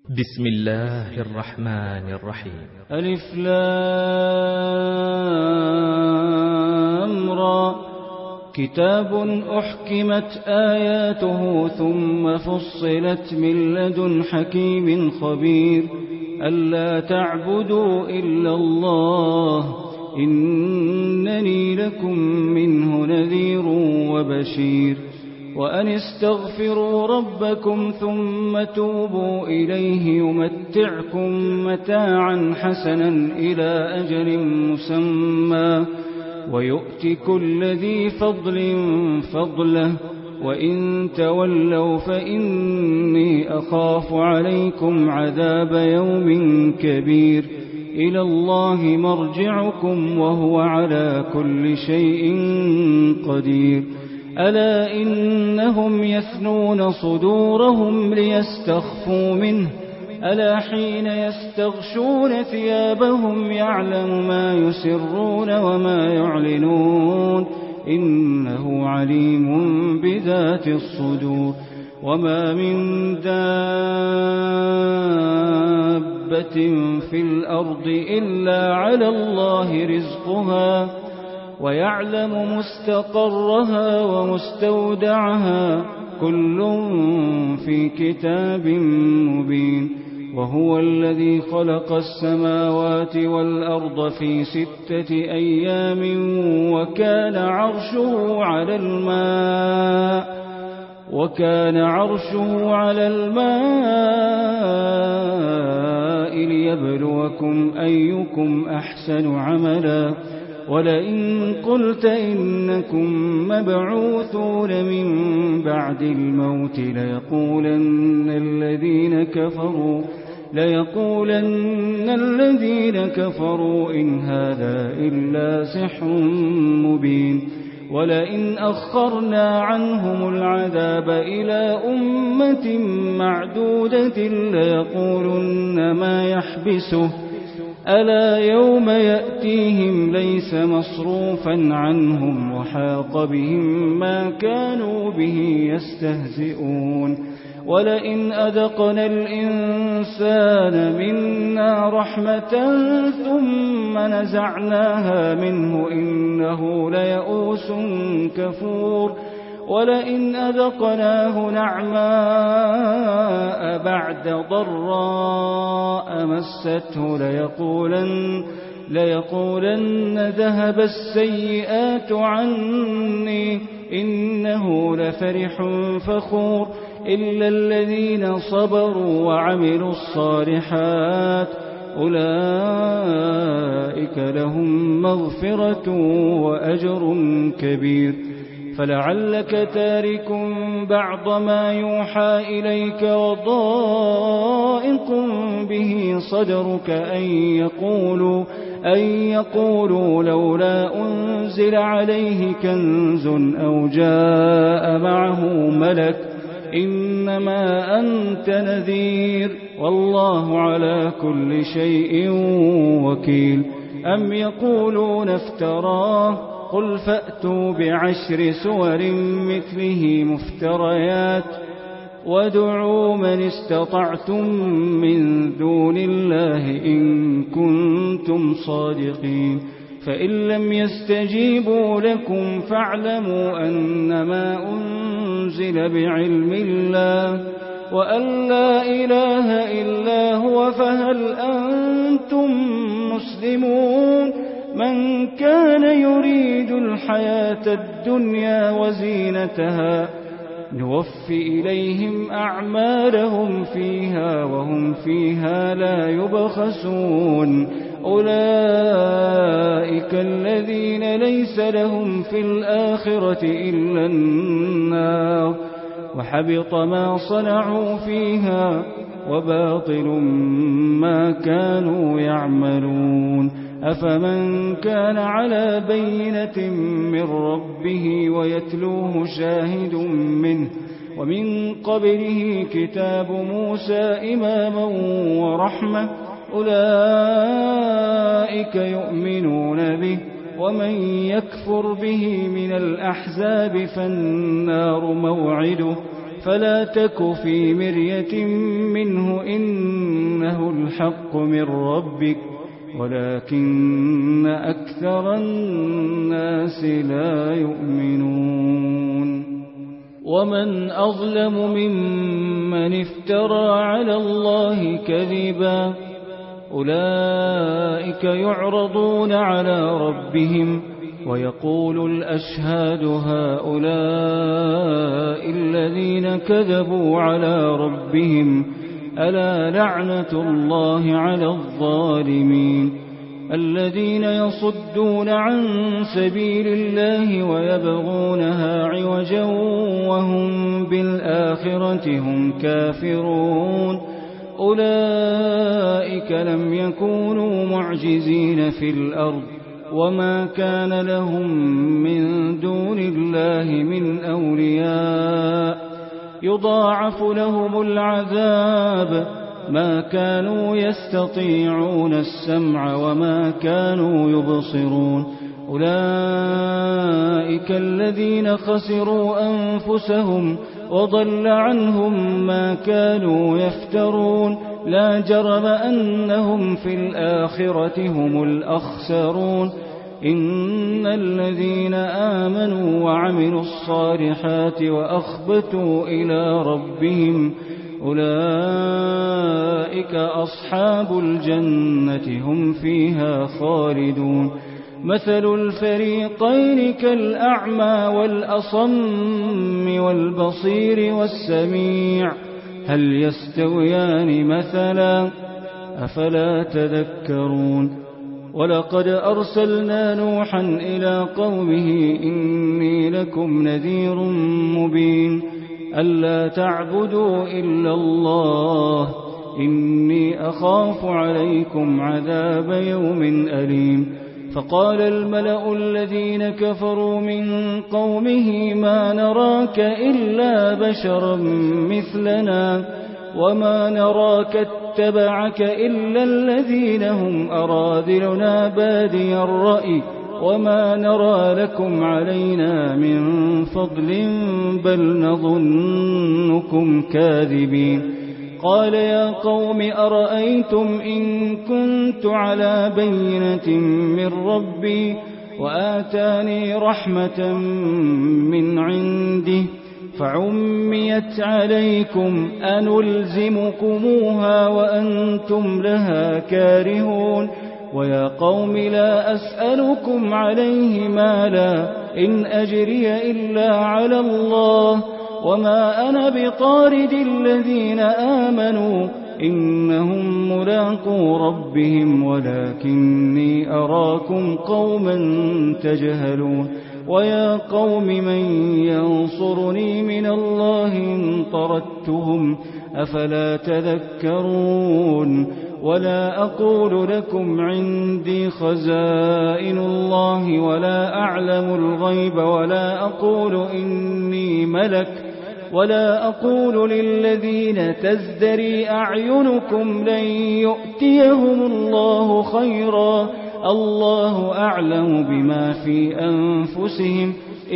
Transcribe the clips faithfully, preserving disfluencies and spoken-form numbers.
بسم الله الرحمن الرحيم. ألف لام را كتاب أحكمت آياته ثم فصلت من لدن حكيم خبير ألا تعبدوا إلا الله إنني لكم منه نذير وبشير وأن استغفروا ربكم ثم توبوا إليه يمتعكم متاعا حسنا إلى أجل مسمى ويؤت كل ذي فضل فضله وإن تولوا فإني أخاف عليكم عذاب يوم كبير إلى الله مرجعكم وهو على كل شيء قدير ألا إنهم يثنون صدورهم ليستخفوا منه ألا حين يستغشون ثيابهم يعلم ما يسرون وما يعلنون إنه عليم بذات الصدور وما من دابة في الأرض إلا على الله رزقها ويعلم مستقرها ومستودعها كل في كتاب مبين وهو الذي خلق السماوات والأرض في ستة أيام وكان عرشه على الماء وكان عرشه على الماء ليبلوكم أيكم أحسن عملا ولئن قلت إنكم مبعوثون من بعد الموت ليقولن الذين كفروا ليقولن الذين كفروا إن هذا إلا سحر مبين ولئن أخرنا عنهم العذاب إلى أمة معدودة ليقولن ما يحبسه ألا يوم يأتيهم ليس مصروفا عنهم وحاق بهم ما كانوا به يستهزئون ولئن أذقنا الإنسان منا رحمة ثم نزعناها منه إنه ليئوس كفور ولئن أذقناه نعماء بعد ضراء مسته ليقولن, ليقولن ذهب السيئات عني إنه لفرح فخور إلا الذين صبروا وعملوا الصالحات أولئك لهم مغفرة وأجر كبير فلعلك تارك بعض ما يوحى إليك وضائق به صدرك أن يقولوا, أن يقولوا لولا أنزل عليه كنز أو جاء معه ملك إنما أنت نذير والله على كل شيء وكيل أم يقولون افتراه قل فأتوا بعشر سور مثله مفتريات وادعوا من استطعتم من دون الله إن كنتم صادقين فإن لم يستجيبوا لكم فاعلموا أنما أنزل بعلم الله وأن لا إله إلا هو فهل أنتم مسلمون من كان يريد الحياة الدنيا وزينتها نوفي إليهم أعمالهم فيها وهم فيها لا يبخسون أولئك الذين ليس لهم في الآخرة إلا النار وحبط ما صنعوا فيها وباطل ما كانوا يعملون أفمن كان على بينة من ربه ويتلوه شاهد منه ومن قبله كتاب موسى إماما ورحمة أولئك يؤمنون به ومن يكفر به من الأحزاب فالنار موعده فلا تك في مرية منه إن الحق من ربك ولكن أكثر الناس لا يؤمنون. ومن أظلم ممن افترى على الله كذبا أولئك يعرضون على ربهم ويقول الأشهاد هؤلاء الذين كذبوا على ربهم ألا لعنة الله على الظالمين الذين يصدون عن سبيل الله ويبغونها عوجا وهم بالآخرة هم كافرون أولئك لم يكونوا معجزين في الأرض وما كان لهم من دون الله من أولياء يضاعف لهم العذاب ما كانوا يستطيعون السمع وما كانوا يبصرون أولئك الذين خسروا أنفسهم وضل عنهم ما كانوا يفترون لا جرم أنهم في الآخرة هم الأخسرون إن الذين آمنوا وعملوا الصالحات وأخبتوا إلى ربهم أولئك أصحاب الجنة هم فيها خالدون مثل الفريقين كالأعمى والأصم والبصير والسميع هل يستويان مثلا أفلا تذكرون ولقد أرسلنا نوحا إلى قومه إني لكم نذير مبين ألا تعبدوا إلا الله إني أخاف عليكم عذاب يوم أليم فقال الملأ الذين كفروا من قومه ما نراك إلا بشرا مثلنا وما نراك اتبعك إلا الذين هم أراذلنا بادي الرأي وما نرى لكم علينا من فضل بل نظنكم كاذبين قال يا قوم أرأيتم إن كنت على بينة من ربي وآتاني رحمة من عنده فعميت عليكم أنلزمكموها وأنتم لها كارهون ويا قوم لا أسألكم عليه مالا إن أجري إلا على الله وما أنا بطارد الذين آمنوا إنهم ملاقو ربهم ولكني أراكم قوما تجهلون ويا قوم من ينصرني من الله إن طردتهم أفلا تذكرون ولا أقول لكم عندي خزائن الله ولا أعلم الغيب ولا أقول إني ملك ولا أقول للذين تزدري أعينكم لن يؤتيهم الله خيرا الله أعلم بما في أنفسهم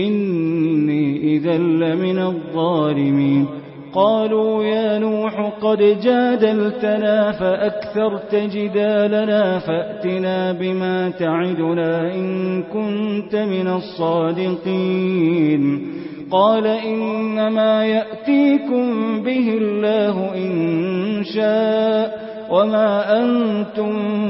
إني إذا لمن الظالمين قالوا يا نوح قد جادلتنا فأكثرت جدالنا فأتنا بما تعدنا إن كنت من الصادقين قال إنما يأتيكم به الله إن شاء وما أنتم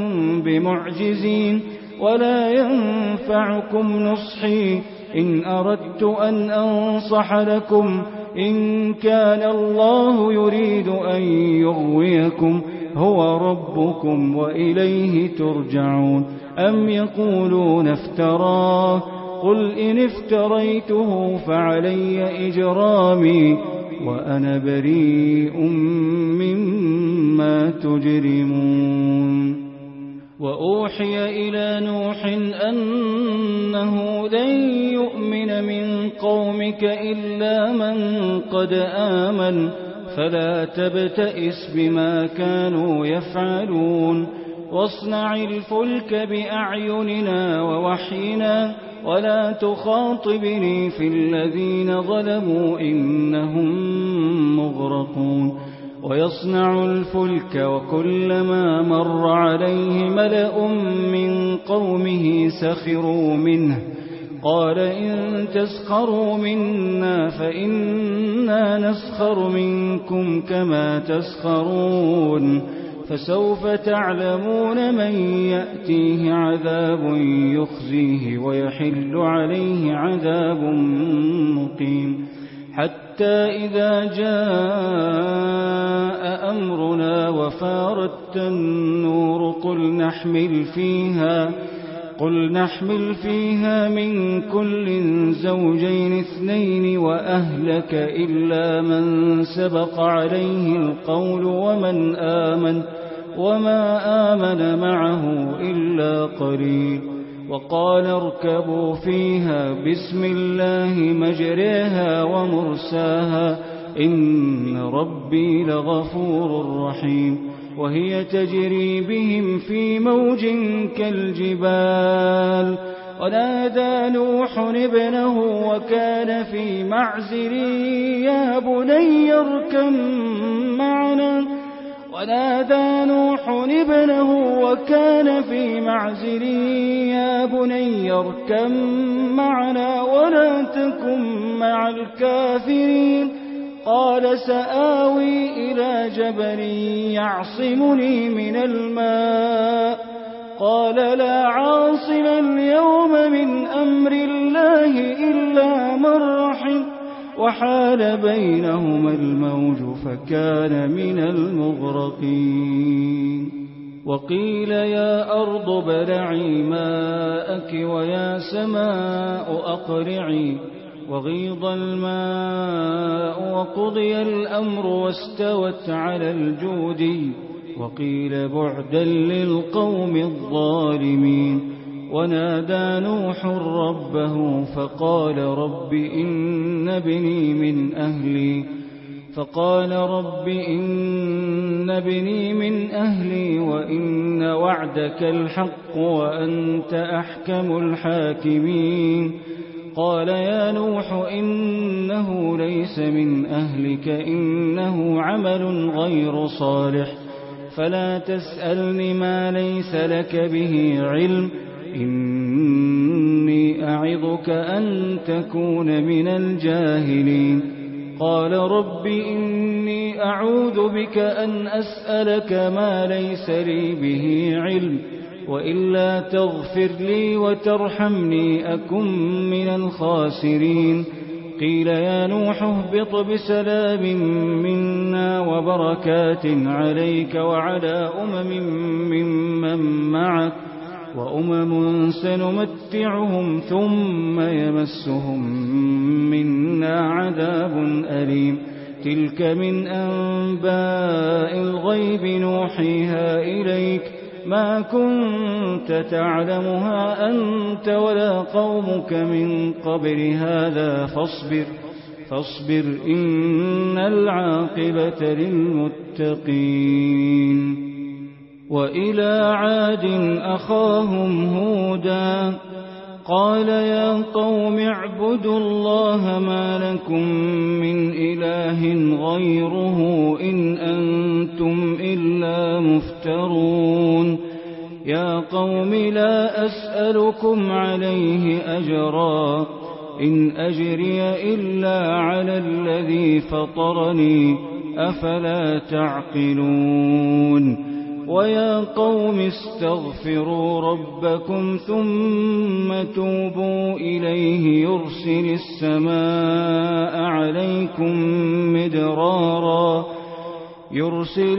بمعجزين ولا ينفعكم نصحي إن أردت أن أنصح لكم إن كان الله يريد أن يغويكم هو ربكم وإليه ترجعون أم يقولون افتراه قل إن افتريته فعلي إجرامي وأنا بريء مما تجرمون وأوحي إلى نوح أنه لن يؤمن من قومك إلا من قد آمن فلا تبتئس بما كانوا يفعلون واصنع الفلك بأعيننا ووحينا ولا تخاطبني في الذين ظلموا إنهم مغرقون ويصنع الفلك وكلما مر عليه ملأ من قومه سخروا منه قال إن تسخروا منا فإنا نسخر منكم كما تسخرون فسوف تعلمون من يأتيه عذاب يخزيه ويحل عليه عذاب مقيم حتى إذا جاء أمرنا وفارت النور قل نحمل فيها قل نحمل فيها من كل زوجين اثنين وأهلك إلا من سبق عليه القول ومن آمن وما آمن معه إلا قليل وقال اركبوا فيها بسم الله مجريها ومرساها إن ربي لغفور رحيم وهي تجري بهم في موج كالجبال ونادى نوح ابنه وكان في معزل يا بني اركب معنا ونادى نوح ابنه وكان في معزل يا بني اركب معنا ولا تكن مع الكافرين قال سآوي إلى جبل يعصمني من الماء قال لا عاصم اليوم من أمر الله إلا من رحم وحال بينهما الموج فكان من المغرقين وقيل يا أرض بلعي ماءك ويا سماء أقلعي وغيض الماء وقضي الأمر واستوت على الجودي وقيل بعدا للقوم الظالمين ونادى نوح ربه فقال رب إن ابني من أهلي فقال رب إن ابني من أهلي وإن وعدك الحق وأنت أحكم الحاكمين قال يا نوح إنه ليس من أهلك إنه عمل غير صالح فلا تسألني ما ليس لك به علم إني أعظك أن تكون من الجاهلين قال رب إني أعوذ بك أن أسألك ما ليس لي به علم وإلا تغفر لي وترحمني أكن من الخاسرين قيل يا نوح اهبط بسلام منا وبركات عليك وعلى أمم ممن معك وأمم سنمتعهم ثم يمسهم منا عذاب أليم تلك من أنباء الغيب نوحيها إليك ما كنت تعلمها أنت ولا قومك من قبل هذا فاصبر فاصبر إن العاقبة للمتقين وإلى عاد أخاهم هودا قال يا قوم اعبدوا الله ما لكم من إله غيره إن أنتم إلا مفترون يا قوم لا أسألكم عليه أجرا إن أجري إلا على الذي فطرني أفلا تعقلون ويا قوم استغفروا ربكم ثم توبوا إليه يرسل السماء عليكم مدرارا يرسل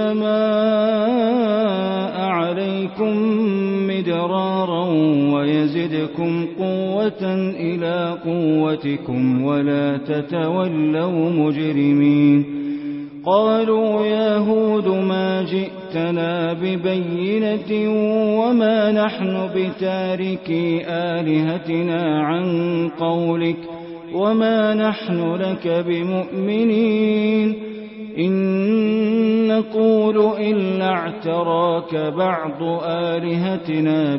السماء عليكم مدرارا ويزدكم قوة إلى قوتكم ولا تتولوا مجرمين قالوا يا هود ما جئتنا ببينة وما نحن بتاركي آلهتنا عن قولك وما نحن لك بمؤمنين إن نقول إلا اعتراك بعض آلهتنا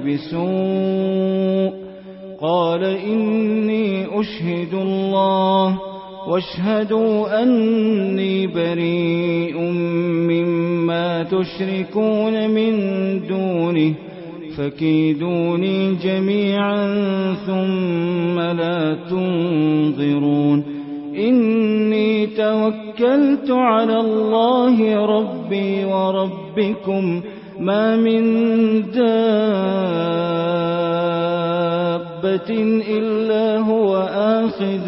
بسوء قال إني أشهد الله واشهدوا أني بريء مما تشركون من دونه فكيدوني جميعا ثم لا تنظرون إني توكلت على الله ربي وربكم ما من دابة إلا هو آخذ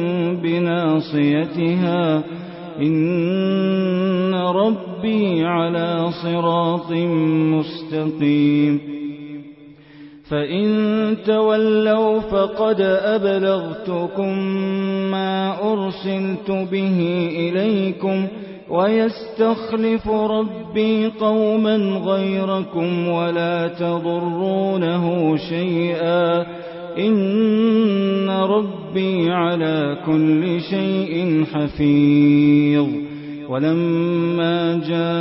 بناصيتها إن ربي على صراط مستقيم فإن تولوا فقد أبلغتكم ما أرسلت به إليكم ويستخلف ربي قوما غيركم ولا تضرونه شيئا إن ربي على كل شيء حفيظ ولما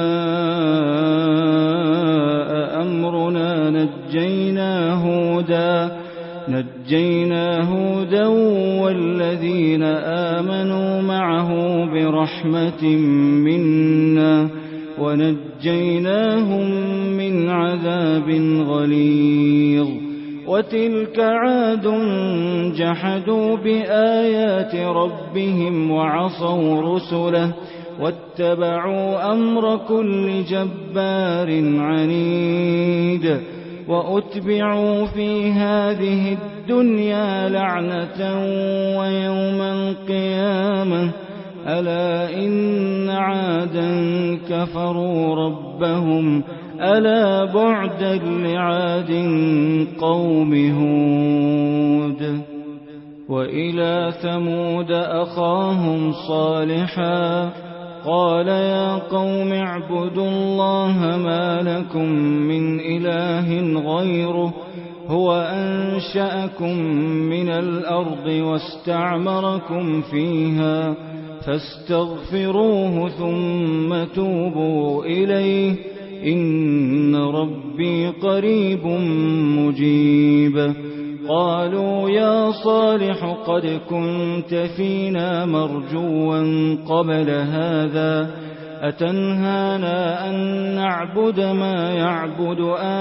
جاء أمرنا نجينا هودا نجينا هودا والذين آمنوا معه برحمة منا ونجيناهم من عذاب غليظ وتلك عاد جحدوا بآيات ربهم وعصوا رسله واتبعوا أمر كل جبار عنيد وأتبعوا في هذه الدنيا لعنة ويوم القيامة ألا إن عادا كفروا ربهم ألا بعدا لعاد قوم هود وإلى ثمود أخاهم صالحا قال يا قوم اعبدوا الله ما لكم من إله غيره هو أنشأكم من الأرض واستعمركم فيها فاستغفروه ثم توبوا إليه إن ربي قريب مجيب قالوا يا صالح قد كنت فينا مرجوا قبل هذا أتنهانا أن نعبد ما يعبد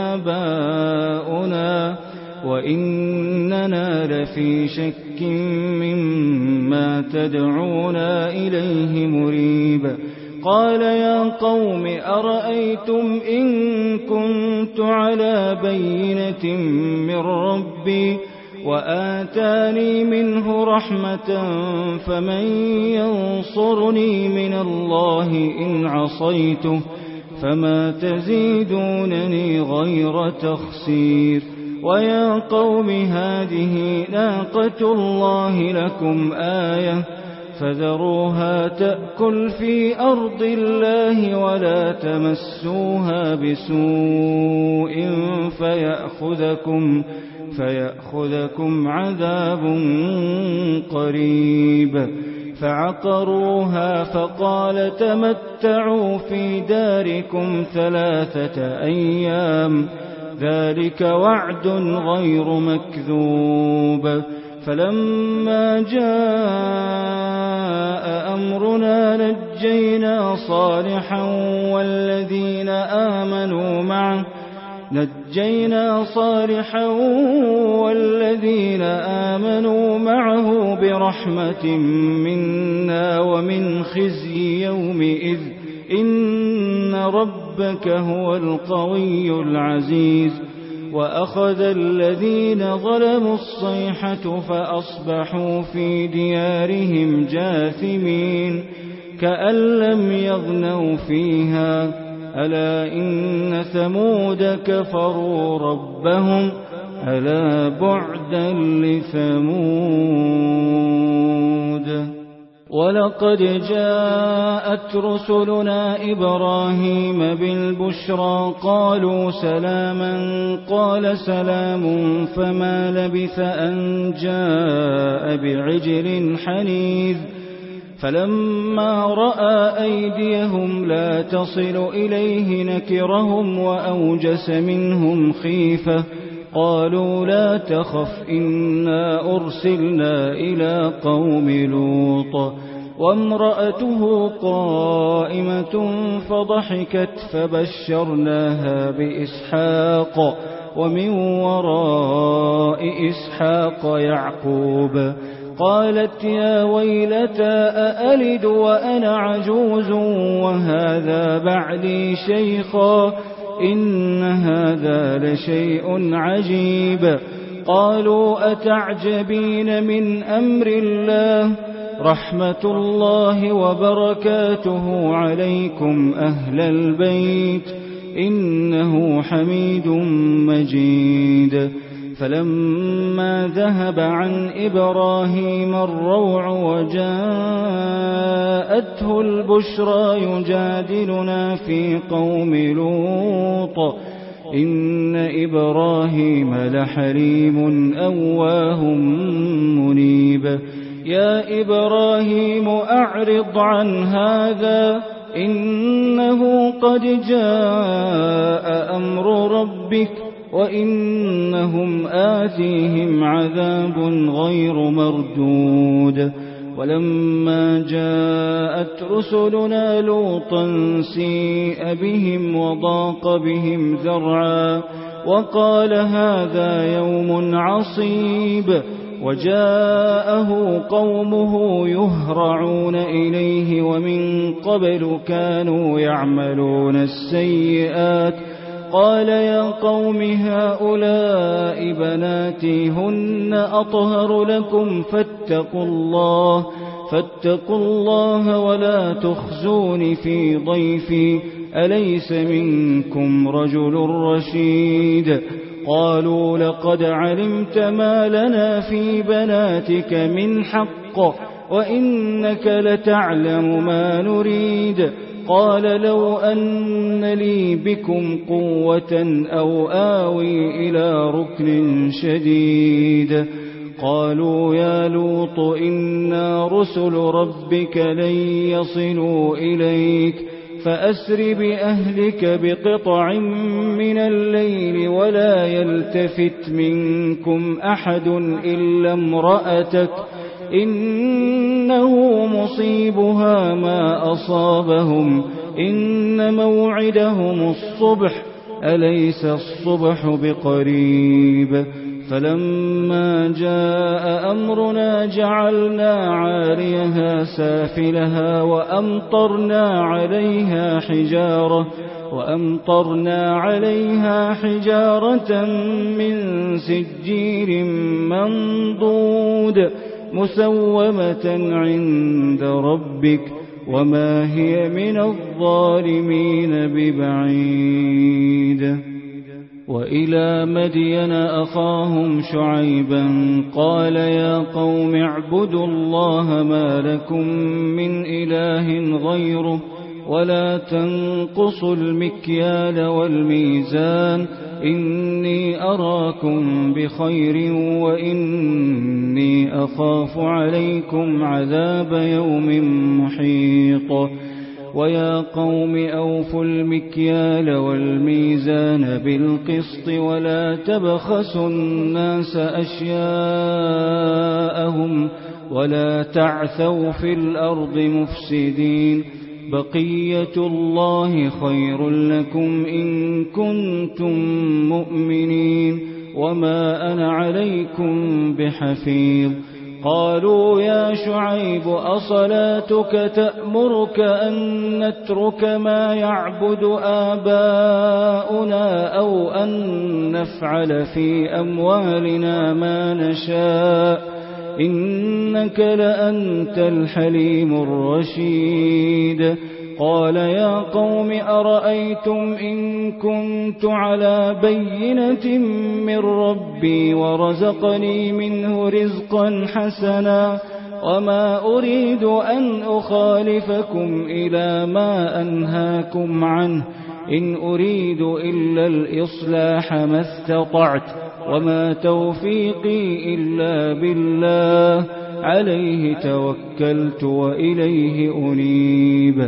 آباؤنا وإننا لفي شك مما تدعونا إليه مريب قال يا قوم أرأيتم إن كنت على بينة من ربي وآتاني منه رحمة فمن ينصرني من الله إن عصيته فما تزيدونني غير تخسير ويا قوم هذه ناقة الله لكم آية فذروها تأكل في أرض الله ولا تمسوها بسوء فيأخذكم, فيأخذكم عذاب قريب فعقروها فقال تمتعوا في داركم ثلاثة أيام ذلك وعد غير مكذوب فلما جاء أمرنا نجينا صالحا والذين آمنوا معه نجينا صالحا والذين آمنوا معه برحمة منا ومن خزي يومئذ إن ربك هو القوي العزيز وأخذ الذين ظلموا الصيحة فأصبحوا في ديارهم جاثمين كأن لم يغنوا فيها ألا إن ثمود كفروا ربهم ألا بعدا لثمود ولقد جاءت رسلنا إبراهيم بالبشرى قالوا سلاما قال سلام فما لبث أن جاء بعجل حنيذ فلما رأى أيديهم لا تصل إليه نكرهم وأوجس منهم خيفة قالوا لا تخف إنا أرسلنا إلى قوم لوط وامرأته قائمة فضحكت فبشرناها بإسحاق ومن وراء إسحاق يعقوب قالت يا ويلتى أألد وأنا عجوز وهذا بعلي شيخا إن هذا لشيء عجيب قالوا أتعجبين من أمر الله رحمة الله وبركاته عليكم أهل البيت إنه حميد مجيد فلما ذهب عن إبراهيم الروع وجاءته البشرى يجادلنا في قوم لوط إن إبراهيم لحليم أواه منيب يا إبراهيم أعرض عن هذا إنه قد جاء أمر ربك وإنهم آتيهم عذاب غير مردود ولما جاءت رسلنا لوطا سيء بهم وضاق بهم ذرعا وقال هذا يوم عصيب وجاءه قومه يهرعون إليه ومن قبل كانوا يعملون السيئات قال يا قوم هؤلاء بناتي هن أطهر لكم فاتقوا الله فاتقوا الله ولا تخزون في ضيفي أليس منكم رجل رشيد قالوا لقد علمت ما لنا في بناتك من حق وإنك لتعلم ما نريد قال لو أن لي بكم قوة أو آوي إلى ركن شديد قالوا يا لوط إنا رسل ربك لن يصلوا إليك فأسر بأهلك بقطع من الليل ولا يلتفت منكم أحد إلا امرأتك إنه مصيبها ما أصابهم إن موعدهم الصبح أليس الصبح بقريب فلما جاء أمرنا جعلنا عاليها سافلها وأمطرنا عليها حجارة وأمطرنا عليها حجارة من سجيل منضود مسومة عند ربك وما هي من الظالمين ببعيد وإلى مدين أخاهم شعيبا قال يا قوم اعبدوا الله ما لكم من إله غيره ولا تنقصوا المكيال والميزان إني أراكم بخير وإني أخاف عليكم عذاب يوم محيط ويا قوم أوفوا المكيال والميزان بالقسط ولا تبخسوا الناس أشياءهم ولا تعثوا في الأرض مفسدين بقية الله خير لكم إن كنتم مؤمنين وما أنا عليكم بحفيظ قالوا يا شعيب أصلاتك تأمرك أن نترك ما يعبد آباؤنا أو أن نفعل في أموالنا ما نشاء إنك لأنت الحليم الرشيد قال يا قوم أرأيتم إن كنت على بينة من ربي ورزقني منه رزقا حسنا وما أريد أن أخالفكم إلى ما أنهاكم عنه إن أريد إلا الإصلاح ما استطعت وما توفيقي إلا بالله عليه توكلت وإليه أنيب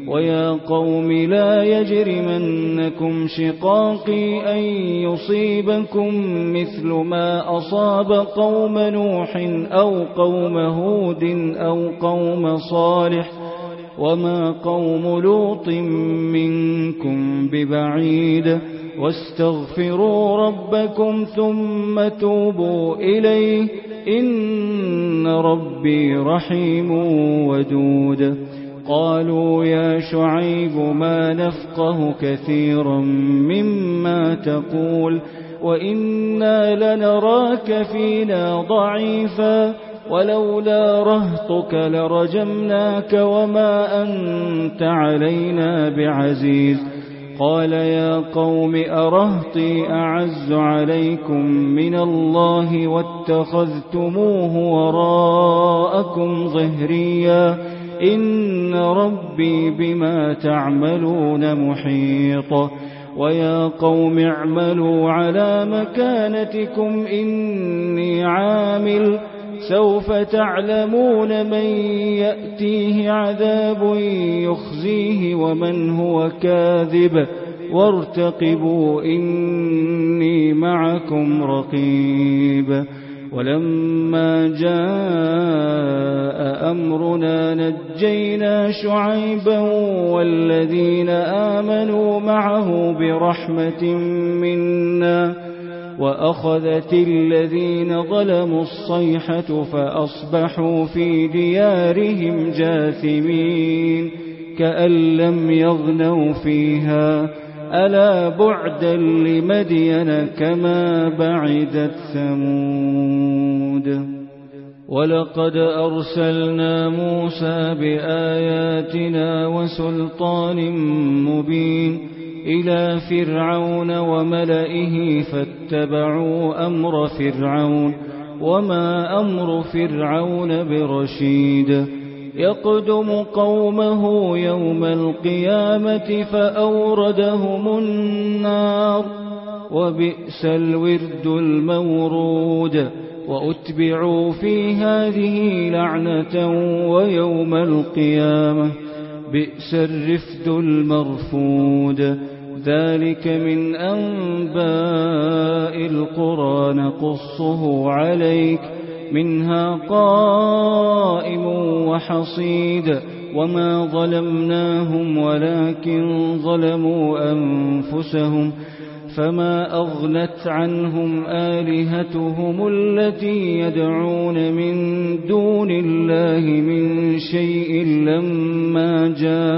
ويا قوم لا يجرمنكم شقاقي أن يصيبكم مثل ما أصاب قوم نوح أو قوم هود أو قوم صالح وما قوم لوط منكم ببعيد واستغفروا ربكم ثم توبوا إليه إن ربي رحيم ودود. قالوا يا شعيب ما نفقه كثيرا مما تقول وإنا لنراك فينا ضعيفا ولولا رهطك لرجمناك وما أنت علينا بعزيز. قال يا قوم أرهطي أعز عليكم من الله واتخذتموه وراءكم ظهريا إن ربي بما تعملون محيط. ويا قوم اعملوا على مكانتكم إني عامل سوف تعلمون من يأتيه عذاب يخزيه ومن هو كاذب وارتقبوا إني معكم رقيب. ولما جاء أمرنا نجينا شعيبا والذين آمنوا معه برحمة منا وأخذت الذين ظلموا الصيحة فأصبحوا في ديارهم جاثمين كأن لم يغنوا فيها ألا بعدا لمدين كما بعدت ثمود. ولقد أرسلنا موسى بآياتنا وسلطان مبين إلى فرعون وملئه فاتبعوا أمر فرعون وما أمر فرعون برشيد. يقدم قومه يوم القيامة فأوردهم النار وبئس الورد المورود. وأتبعوا في هذه لعنة ويوم القيامة بئس الرفد المرفود. ذلك من أنباء القرى نقصه عليك منها قائم وحصيد. وما ظلمناهم ولكن ظلموا أنفسهم فما أغنت عنهم آلهتهم التي يدعون من دون الله من شيء لما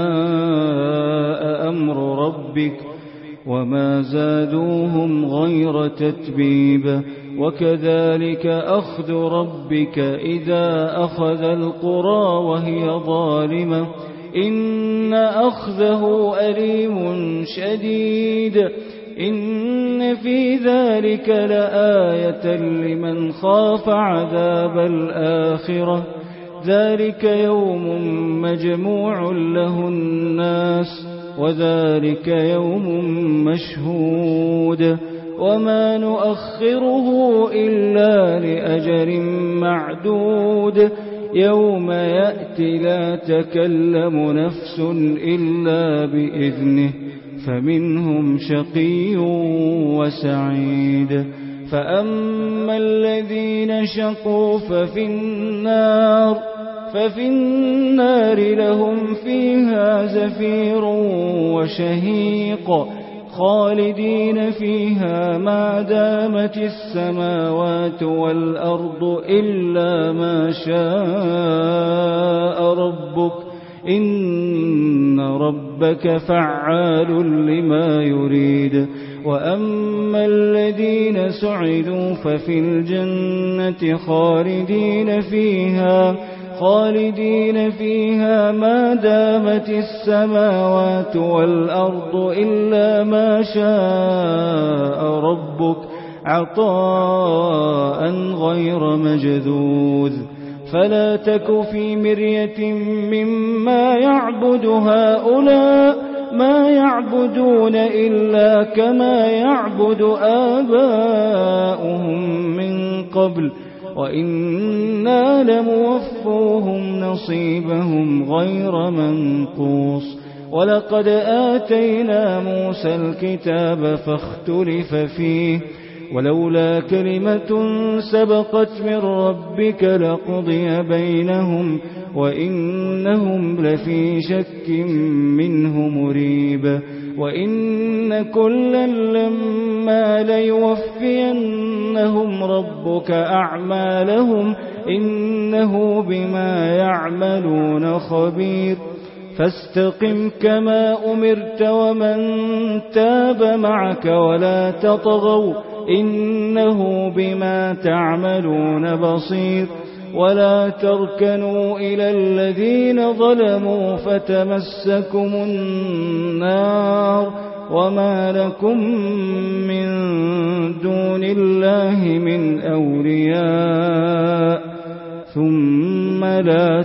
جاء أمر ربك وما زادوهم غير تتبيب. وكذلك أخذ ربك إذا أخذ القرى وهي ظالمة إن أخذه أليم شديد. إن في ذلك لآية لمن خاف عذاب الآخرة ذلك يوم مجموع له الناس وذلك يوم مشهود. وما نؤخره إلا لأجل معدود يوم يأتي لا تكلم نفس إلا بإذنه فمنهم شقي وسعيد. فأما الذين شقوا ففي النار ففي النار لهم فيها زفير وشهيق خالدين فيها ما دامت السماوات والأرض إلا ما شاء ربك إن ربك فعال لما يريد. وأما الذين سعدوا ففي الجنة خالدين فيها خالدين فيها ما دامت السماوات والأرض إلا ما شاء ربك عطاء غير مجذوذ. فلا تك في مرية مما يعبد هؤلاء ما يعبدون إلا كما يعبد آباؤهم من قبل وإنا لموفوهم نصيبهم غير منقوص. ولقد آتينا موسى الكتاب فاختلف فيه ولولا كلمة سبقت من ربك لقضي بينهم وإنهم لفي شك منه مريب وإن كلا لما ليوفينهم ربك أعمالهم إنه بما يعملون خبير فاستقم كما أمرت ومن تاب معك ولا تطغوا إنه بما تعملون بصير ولا تركنوا إلى الذين ظلموا فتمسكم النار وما لكم من دون الله من أولياء ثم لا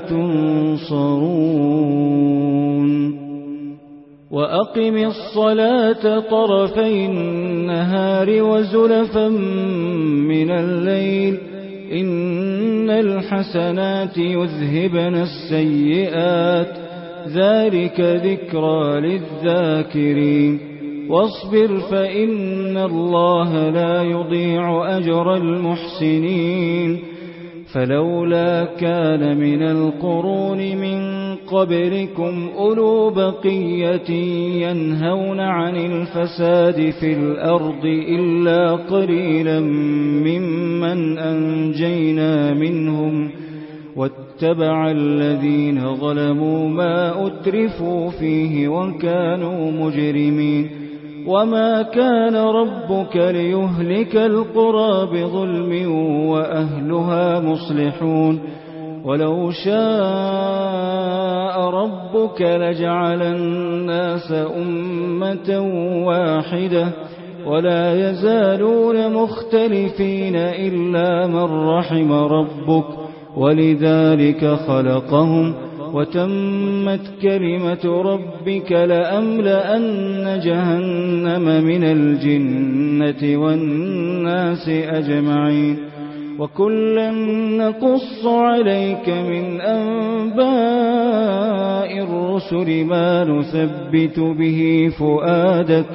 تنصرون وأقم الصلاة طرفي النهار وزلفا من الليل إن الحسنات يذهبن السيئات ذلك ذكرى للذاكرين واصبر فإن الله لا يضيع أجر المحسنين فلولا كان من القرون من قبلكم أولو بقية ينهون عن الفساد في الأرض إلا قليلا ممن أنجينا منهم واتبع الذين ظلموا ما أترفوا فيه وكانوا مجرمين وما كان ربك ليهلك القرى بظلم وأهلها مصلحون ولو شاء ربك لجعل الناس أمة واحدة ولا يزالون مختلفين إلا من رحم ربك ولذلك خلقهم وتمت كلمة ربك لأملأن جهنم من الجنة والناس أجمعين وكلا نقص عليك من أنباء الرسل ما نثبت به فؤادك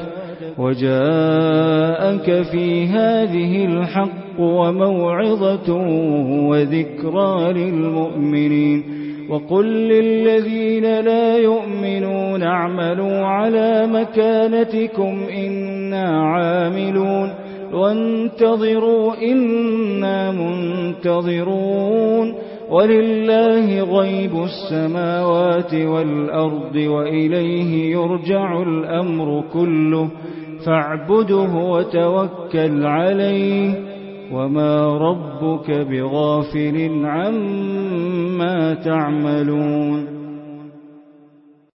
وجاءك في هذه الحق وموعظة وذكرى للمؤمنين وقل للذين لا يؤمنون اعملوا على مكانتكم إنا عاملون وانتظروا إنا منتظرون ولله غيب السماوات والأرض وإليه يرجع الأمر كله فاعبده وتوكل عليه وما ربك بغافل عما تعملون